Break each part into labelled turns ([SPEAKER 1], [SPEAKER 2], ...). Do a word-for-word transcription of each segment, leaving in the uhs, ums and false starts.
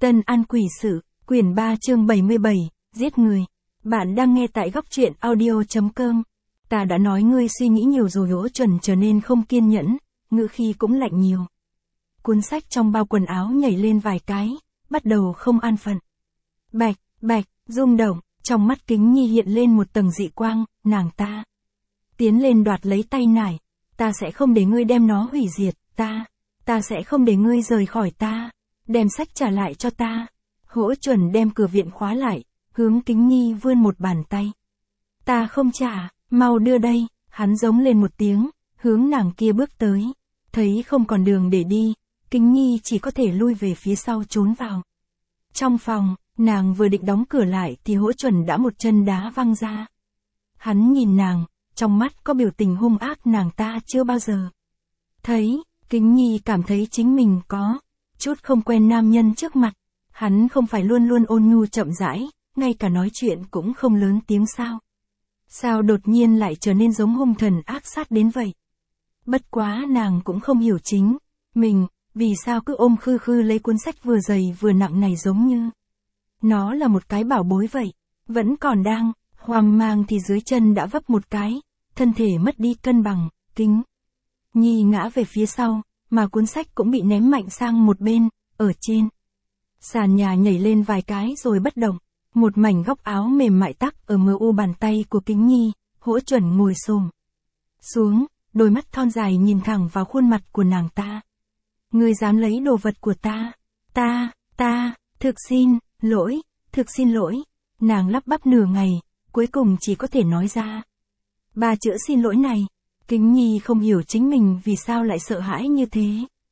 [SPEAKER 1] Tân An Quỷ Sự, quyển ba chương bảy mươi bảy, giết người. Bạn đang nghe tại góc truyện audio.com. Ta đã nói ngươi suy nghĩ nhiều rồi. Hỗ Chuẩn trở nên không kiên nhẫn, ngữ khí cũng lạnh nhiều. Cuốn sách trong bao quần áo nhảy lên vài cái, bắt đầu không an phận. Bạch, bạch, rung động, trong mắt Kính Nhi hiện lên một tầng dị quang, nàng ta tiến lên đoạt lấy tay nải. Ta sẽ không để ngươi đem nó hủy diệt, ta, ta sẽ không để ngươi rời khỏi ta. Đem sách trả lại cho ta. Hỗ Chuẩn đem cửa viện khóa lại, hướng Kính Nhi vươn một bàn tay. Ta không trả, mau đưa đây, hắn giống lên một tiếng, hướng nàng kia bước tới. Thấy không còn đường để đi, Kính Nhi chỉ có thể lui về phía sau trốn vào. Trong phòng, nàng vừa định đóng cửa lại thì Hỗ Chuẩn đã một chân đá văng ra. Hắn nhìn nàng, trong mắt có biểu tình hung ác nàng ta chưa bao giờ thấy. Kính Nhi cảm thấy chính mình có chút không quen nam nhân trước mặt. Hắn không phải luôn luôn ôn nhu chậm rãi, ngay cả nói chuyện cũng không lớn tiếng sao. Sao đột nhiên lại trở nên giống hung thần ác sát đến vậy? Bất quá nàng cũng không hiểu chính mình, vì sao cứ ôm khư khư lấy cuốn sách vừa dày vừa nặng này giống như nó là một cái bảo bối vậy. Vẫn còn đang hoang mang thì dưới chân đã vấp một cái, thân thể mất đi cân bằng. Kính Nhi ngã về phía sau, mà cuốn sách cũng bị ném mạnh sang một bên, ở trên sàn nhà nhảy lên vài cái rồi bất động. Một mảnh góc áo mềm mại tắc ở mờ u bàn tay của Kính Nhi. Hỗ Chuẩn ngồi xổm xuống, đôi mắt thon dài nhìn thẳng vào khuôn mặt của nàng ta. Ngươi dám lấy đồ vật của ta? Ta, ta, thực xin lỗi, thực xin lỗi. Nàng lắp bắp nửa ngày, cuối cùng chỉ có thể nói ra ba chữ xin lỗi này. Kính Nhi không hiểu chính mình vì sao lại sợ hãi như thế.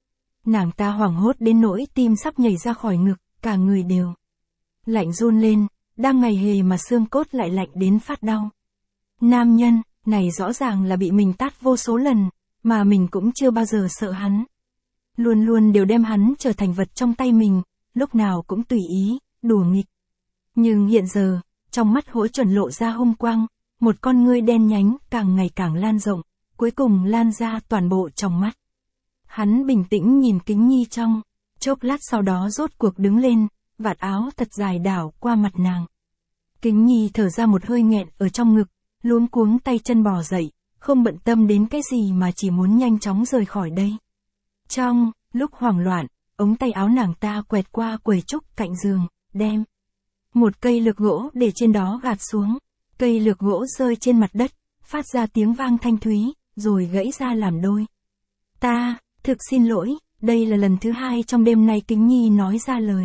[SPEAKER 1] Nàng ta hoảng hốt đến nỗi tim sắp nhảy ra khỏi ngực, cả người đều lạnh run lên, đang ngày hề mà xương cốt lại lạnh đến phát đau. Nam nhân này rõ ràng là bị mình tát vô số lần, mà mình cũng chưa bao giờ sợ hắn. Luôn luôn đều đem hắn trở thành vật trong tay mình, lúc nào cũng tùy ý, đùa nghịch. Nhưng hiện giờ, trong mắt Hỗ Chuẩn lộ ra hung quang, một con ngươi đen nhánh càng ngày càng lan rộng, cuối cùng lan ra toàn bộ trong mắt. Hắn bình tĩnh nhìn Kính Nhi trong chốc lát, sau đó rốt cuộc đứng lên, vạt áo thật dài đảo qua mặt nàng. Kính Nhi thở ra một hơi nghẹn ở trong ngực, luống cuống tay chân bò dậy, không bận tâm đến cái gì mà chỉ muốn nhanh chóng rời khỏi đây. Trong lúc hoảng loạn, ống tay áo nàng ta quẹt qua quầy trúc cạnh giường, đem một cây lược gỗ để trên đó gạt xuống. Cây lược gỗ rơi trên mặt đất, phát ra tiếng vang thanh thúy, rồi gãy ra làm đôi. Ta, thực xin lỗi, đây là lần thứ hai trong đêm nay Kính Nhi nói ra lời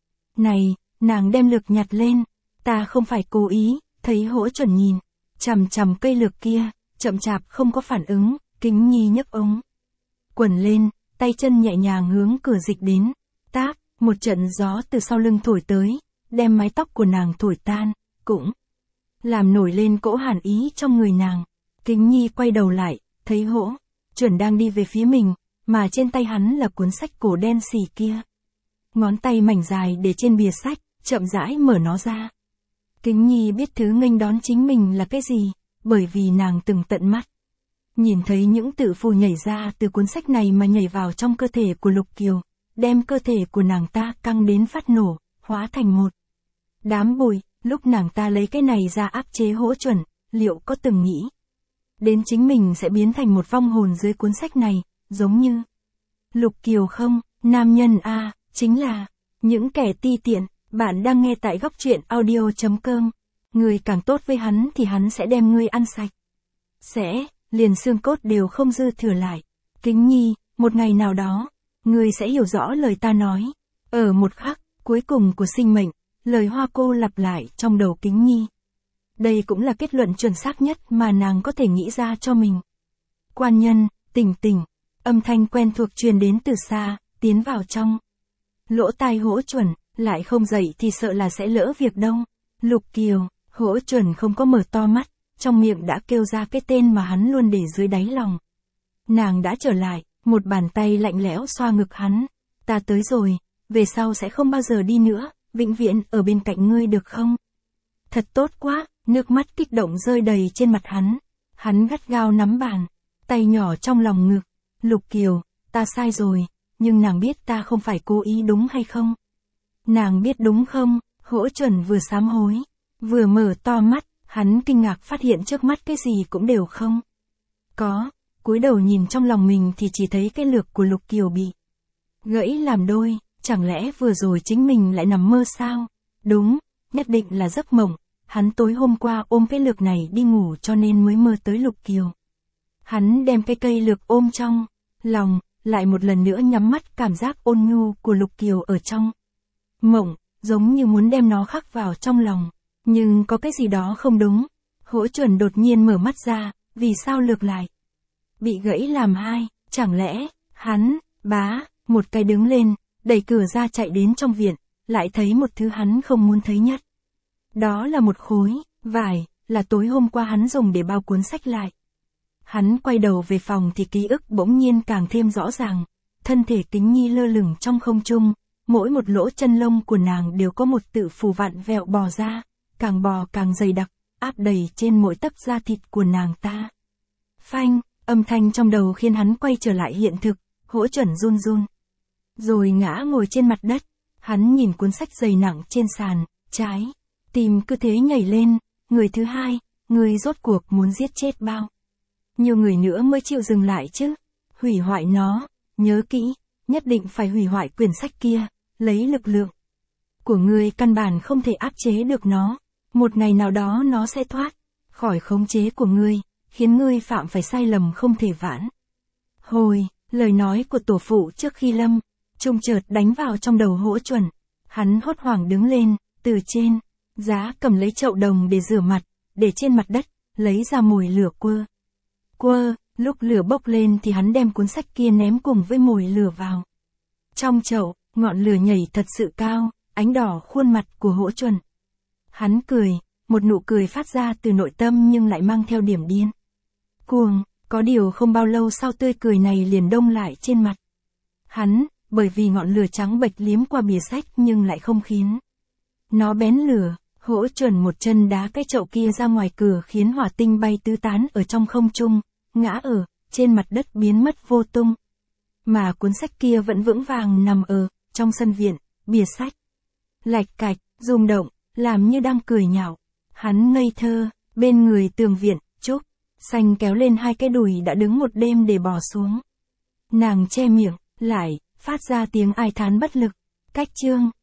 [SPEAKER 1] này. Nàng đem lược nhặt lên. Ta không phải cố ý. Thấy Hỗ Chuẩn nhìn chằm chằm cây lược kia, chậm chạp không có phản ứng, Kính Nhi nhấc ống quần lên, tay chân nhẹ nhàng hướng cửa dịch đến. Táp, một trận gió từ sau lưng thổi tới, đem mái tóc của nàng thổi tan, cũng làm nổi lên cỗ hàn ý trong người nàng. Kính Nhi quay đầu lại, thấy Hỗ Chuẩn đang đi về phía mình, mà trên tay hắn là cuốn sách cổ đen xì kia. Ngón tay mảnh dài để trên bìa sách, chậm rãi mở nó ra. Kính Nhi biết thứ nghênh đón chính mình là cái gì, bởi vì nàng từng tận mắt nhìn thấy những tự phù nhảy ra từ cuốn sách này mà nhảy vào trong cơ thể của Lục Kiều, đem cơ thể của nàng ta căng đến phát nổ, hóa thành một đám bụi. Lúc nàng ta lấy cái này ra áp chế Hỗ Chuẩn, liệu có từng nghĩ đến chính mình sẽ biến thành một vong hồn dưới cuốn sách này, giống như Lục Kiều không? Nam nhân a, chính là những kẻ ti tiện. Bạn đang nghe tại góc truyện audio.com. Người càng tốt với hắn thì hắn sẽ đem ngươi ăn sạch. Sẽ, liền xương cốt đều không dư thừa lại. Kính Nhi, một ngày nào đó, ngươi sẽ hiểu rõ lời ta nói. Ở một khắc cuối cùng của sinh mệnh, lời Hoa Cô lặp lại trong đầu Kính Nhi. Đây cũng là kết luận chuẩn xác nhất mà nàng có thể nghĩ ra cho mình. Quan nhân, tỉnh tỉnh. Âm thanh quen thuộc truyền đến từ xa, tiến vào trong lỗ tai Hỗ Chuẩn. Lại không dậy thì sợ là sẽ lỡ việc đâu. Lục Kiều. Hỗ Chuẩn không có mở to mắt, trong miệng đã kêu ra cái tên mà hắn luôn để dưới đáy lòng. Nàng đã trở lại, một bàn tay lạnh lẽo xoa ngực hắn. Ta tới rồi, về sau sẽ không bao giờ đi nữa, vĩnh viễn ở bên cạnh ngươi được không? Thật tốt quá. Nước mắt kích động rơi đầy trên mặt hắn. Hắn gắt gao nắm bàn tay nhỏ trong lòng ngực. Lục Kiều, ta sai rồi, nhưng nàng biết ta không phải cố ý đúng hay không? Nàng biết đúng không? Hỗ Chuẩn vừa sám hối, vừa mở to mắt, hắn kinh ngạc phát hiện trước mắt cái gì cũng đều không có, cúi đầu nhìn trong lòng mình thì chỉ thấy cái lược của Lục Kiều bị gãy làm đôi, chẳng lẽ vừa rồi chính mình lại nằm mơ sao? Đúng, nhất định là giấc mộng, hắn tối hôm qua ôm cái lược này đi ngủ cho nên mới mơ tới Lục Kiều. Hắn đem cái cây lược ôm trong lòng, lại một lần nữa nhắm mắt, cảm giác ôn nhu của Lục Kiều ở trong mộng, giống như muốn đem nó khắc vào trong lòng. Nhưng có cái gì đó không đúng. Hỗ Chuẩn đột nhiên mở mắt ra, vì sao lược lại bị gãy làm hai, chẳng lẽ, hắn, bá, một cái đứng lên, đẩy cửa ra chạy đến trong viện, lại thấy một thứ hắn không muốn thấy nhất. Đó là một khối vải, là tối hôm qua hắn dùng để bao cuốn sách lại. Hắn quay đầu về phòng thì ký ức bỗng nhiên càng thêm rõ ràng. Thân thể Kính Nhi lơ lửng trong không trung, mỗi một lỗ chân lông của nàng đều có một tự phù vặn vẹo bò ra, càng bò càng dày đặc, áp đầy trên mỗi tấc da thịt của nàng ta. Phanh, âm thanh trong đầu khiến hắn quay trở lại hiện thực, Hỗ Chuẩn run run. Rồi ngã ngồi trên mặt đất, hắn nhìn cuốn sách dày nặng trên sàn, trái tim cứ thế nhảy lên, người thứ hai, người rốt cuộc muốn giết chết bao nhiều người nữa mới chịu dừng lại chứ? Hủy hoại nó, nhớ kỹ, nhất định phải hủy hoại quyển sách kia, lấy lực lượng của ngươi căn bản không thể áp chế được nó, một ngày nào đó nó sẽ thoát khỏi khống chế của ngươi, khiến ngươi phạm phải sai lầm không thể vãn hồi. Lời nói của tổ phụ trước khi lâm chung chợt đánh vào trong đầu Hỗ Chuẩn. Hắn hốt hoảng đứng lên, từ trên giá cầm lấy chậu đồng để rửa mặt, để trên mặt đất, lấy ra mồi lửa quơ. Quơ, lúc lửa bốc lên thì hắn đem cuốn sách kia ném cùng với mồi lửa vào trong chậu, ngọn lửa nhảy thật sự cao, ánh đỏ khuôn mặt của Hỗ Chuẩn. Hắn cười, một nụ cười phát ra từ nội tâm nhưng lại mang theo điểm điên cuồng, có điều không bao lâu sau tươi cười này liền đông lại trên mặt hắn, bởi vì ngọn lửa trắng bệch liếm qua bìa sách nhưng lại không khiến nó bén lửa. Hỗ Chuẩn một chân đá cái chậu kia ra ngoài cửa khiến hỏa tinh bay tứ tán ở trong không trung, ngã ở trên mặt đất biến mất vô tung. Mà cuốn sách kia vẫn vững vàng nằm ở trong sân viện, bìa sách lạch cạch, rung động, làm như đang cười nhạo. Hắn ngây thơ, bên người tường viện, Trúc Xanh kéo lên hai cái đùi đã đứng một đêm để bỏ xuống. Nàng che miệng lại, phát ra tiếng ai thán bất lực. Cách chương